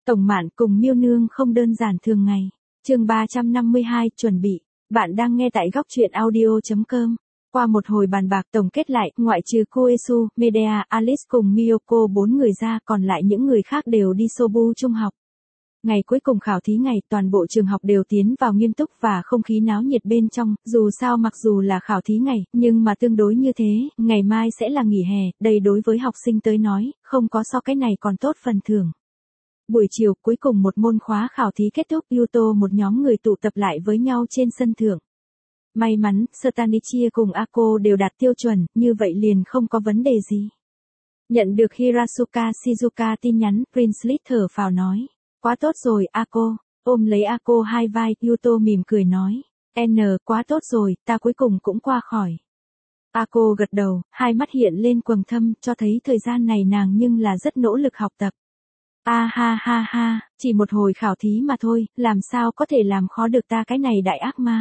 Tổng Mạn cùng Miêu Nương không đơn giản thường ngày. Chương 352, chuẩn bị. Bạn đang nghe tại góc truyện audio.com. Qua một hồi bàn bạc tổng kết lại, ngoại trừ Koesu, Medea, Alice cùng Miyoko 4 người ra, còn lại những người khác đều đi Sobu trung học. Ngày cuối cùng khảo thí ngày, toàn bộ trường học đều tiến vào nghiêm túc và không khí náo nhiệt bên trong, dù sao mặc dù là khảo thí ngày, nhưng mà tương đối như thế, ngày mai sẽ là nghỉ hè, đây đối với học sinh tới nói, không có so cái này còn tốt phần thưởng. Buổi chiều, cuối cùng một môn khóa khảo thí kết thúc, Yuto một nhóm người tụ tập lại với nhau trên sân thượng. May mắn, Stanichie cùng Ako đều đạt tiêu chuẩn, như vậy liền không có vấn đề gì. Nhận được Hirasuka Shizuka tin nhắn, Prince Lit thở phào nói. Quá tốt rồi, Ako. Ôm lấy Ako hai vai, Yuto mỉm cười nói. Quá tốt rồi, ta cuối cùng cũng qua khỏi. Ako gật đầu, hai mắt hiện lên quầng thâm, cho thấy thời gian này nàng nhưng là rất nỗ lực học tập. Ha, chỉ một hồi khảo thí mà thôi, làm sao có thể làm khó được ta cái này đại ác ma.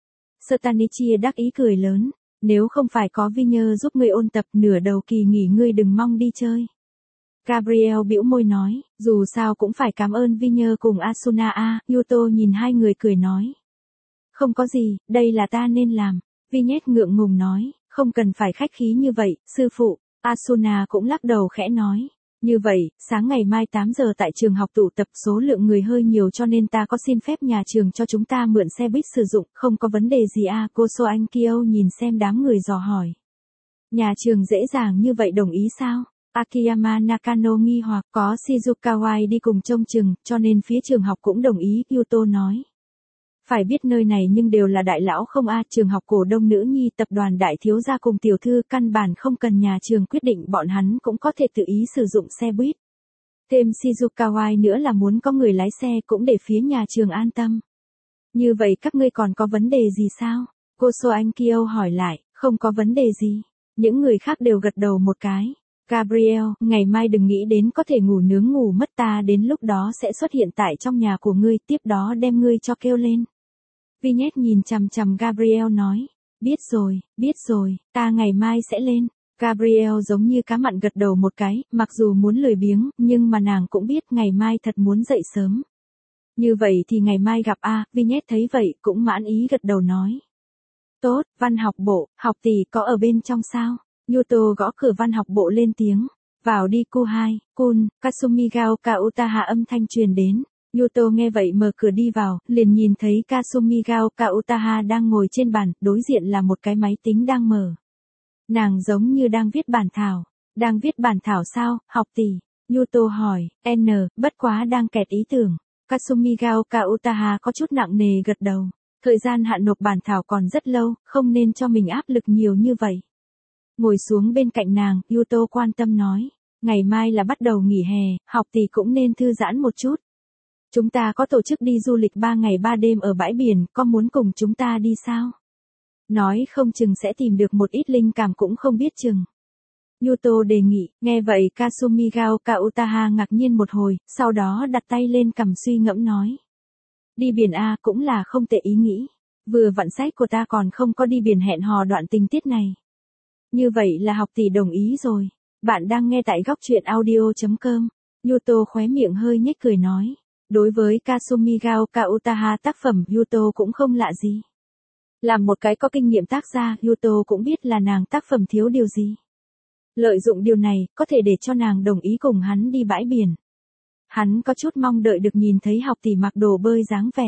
Stanichie đắc ý cười lớn, nếu không phải có Vinher giúp ngươi ôn tập nửa đầu kỳ nghỉ ngươi đừng mong đi chơi. Gabriel bĩu môi nói, dù sao cũng phải cảm ơn Vinher cùng Asuna a. Yuto nhìn hai người cười nói. Không có gì, đây là ta nên làm. Vignette ngượng ngùng nói, không cần phải khách khí như vậy, sư phụ. Asuna cũng lắc đầu khẽ nói. Như vậy, sáng ngày mai 8 giờ tại trường học tụ tập số lượng người hơi nhiều cho nên ta có xin phép nhà trường cho chúng ta mượn xe buýt sử dụng, không có vấn đề gì à, cô So Anh Kyo nhìn xem đám người dò hỏi. Nhà trường dễ dàng như vậy đồng ý sao? Akiyama Nakano nghi hoặc có Shizukawai đi cùng trông chừng, cho nên phía trường học cũng đồng ý, Yuto nói. Phải biết nơi này nhưng đều là đại lão không a, trường học cổ đông nữ nhi tập đoàn đại thiếu gia cùng tiểu thư căn bản không cần nhà trường quyết định bọn hắn cũng có thể tự ý sử dụng xe buýt. Thêm Shizukawai nữa là muốn có người lái xe cũng để phía nhà trường an tâm. Như vậy các ngươi còn có vấn đề gì sao? Cô So Anh Kyo hỏi lại, không có vấn đề gì. Những người khác đều gật đầu một cái. Gabriel, ngày mai đừng nghĩ đến có thể ngủ nướng ngủ mất ta đến lúc đó sẽ xuất hiện tại trong nhà của ngươi tiếp đó đem ngươi cho kêu lên. Vignette nhìn chằm chằm Gabriel nói, biết rồi, ta ngày mai sẽ lên. Gabriel giống như cá mặn gật đầu một cái, mặc dù muốn lười biếng, nhưng mà nàng cũng biết ngày mai thật muốn dậy sớm. Như vậy thì ngày mai gặp a. Vignette thấy vậy cũng mãn ý gật đầu nói. Tốt, văn học bộ, học tỷ có ở bên trong sao? Yuto gõ cửa văn học bộ lên tiếng. Vào đi cô hai, Kun, Kasumigaoka Utaha âm thanh truyền đến. Yuto nghe vậy mở cửa đi vào, liền nhìn thấy Kasumigaoka Utaha đang ngồi trên bàn, đối diện là một cái máy tính đang mở. Nàng giống như đang viết bản thảo. Đang viết bản thảo sao, học tỷ? Yuto hỏi, bất quá đang kẹt ý tưởng. Kasumigaoka Utaha có chút nặng nề gật đầu. Thời gian hạn nộp bản thảo còn rất lâu, không nên cho mình áp lực nhiều như vậy. Ngồi xuống bên cạnh nàng, Yuto quan tâm nói. Ngày mai là bắt đầu nghỉ hè, học tỷ cũng nên thư giãn một chút. Chúng ta có tổ chức đi du lịch 3 ngày 3 đêm ở bãi biển, có muốn cùng chúng ta đi sao? Nói không chừng sẽ tìm được một ít linh cảm cũng không biết chừng. Yuto đề nghị, nghe vậy Kasumigaoka Utaha ngạc nhiên một hồi, sau đó đặt tay lên cằm suy ngẫm nói. Đi biển a cũng là không tệ ý nghĩ. Vừa vặn sách của ta còn không có đi biển hẹn hò đoạn tình tiết này. Như vậy là học tỷ đồng ý rồi. Bạn đang nghe tại góc truyện audio.com. Yuto khóe miệng hơi nhếch cười nói. Đối với Kasumigaoka Utaha tác phẩm Yuto cũng không lạ gì. Làm một cái có kinh nghiệm tác gia, Yuto cũng biết là nàng tác phẩm thiếu điều gì. Lợi dụng điều này, có thể để cho nàng đồng ý cùng hắn đi bãi biển. Hắn có chút mong đợi được nhìn thấy học tỷ mặc đồ bơi dáng vẻ.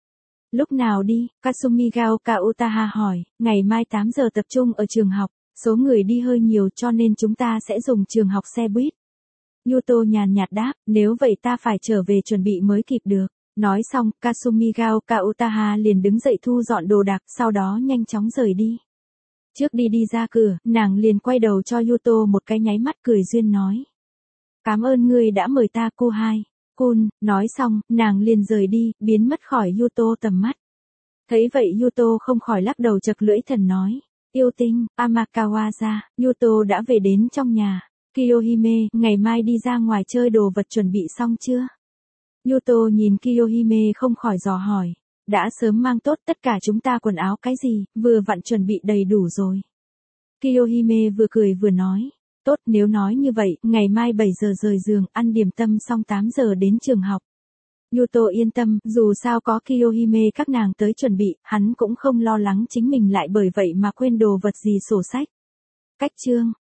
Lúc nào đi, Kasumigaoka Utaha hỏi, ngày mai 8 giờ tập trung ở trường học, số người đi hơi nhiều cho nên chúng ta sẽ dùng trường học xe buýt. Yuto nhàn nhạt đáp, nếu vậy ta phải trở về chuẩn bị mới kịp được. Nói xong, Kasumigaoka Utaha liền đứng dậy thu dọn đồ đạc, sau đó nhanh chóng rời đi. Trước đi ra cửa, nàng liền quay đầu cho Yuto một cái nháy mắt cười duyên nói. Cảm ơn ngươi đã mời ta cô hai. Kun, nói xong, nàng liền rời đi, biến mất khỏi Yuto tầm mắt. Thấy vậy Yuto không khỏi lắc đầu chật lưỡi thần nói. Yêu tinh, Amakawa-ra, Yuto đã về đến trong nhà. Kiyohime, ngày mai đi ra ngoài chơi đồ vật chuẩn bị xong chưa? Yuto nhìn Kiyohime không khỏi dò hỏi. Đã sớm mang tốt tất cả chúng ta quần áo cái gì, vừa vặn chuẩn bị đầy đủ rồi. Kiyohime vừa cười vừa nói. Tốt, nếu nói như vậy, ngày mai 7 giờ rời giường, ăn điểm tâm xong 8 giờ đến trường học. Yuto yên tâm, dù sao có Kiyohime các nàng tới chuẩn bị, hắn cũng không lo lắng chính mình lại bởi vậy mà quên đồ vật gì sổ sách. Cách chương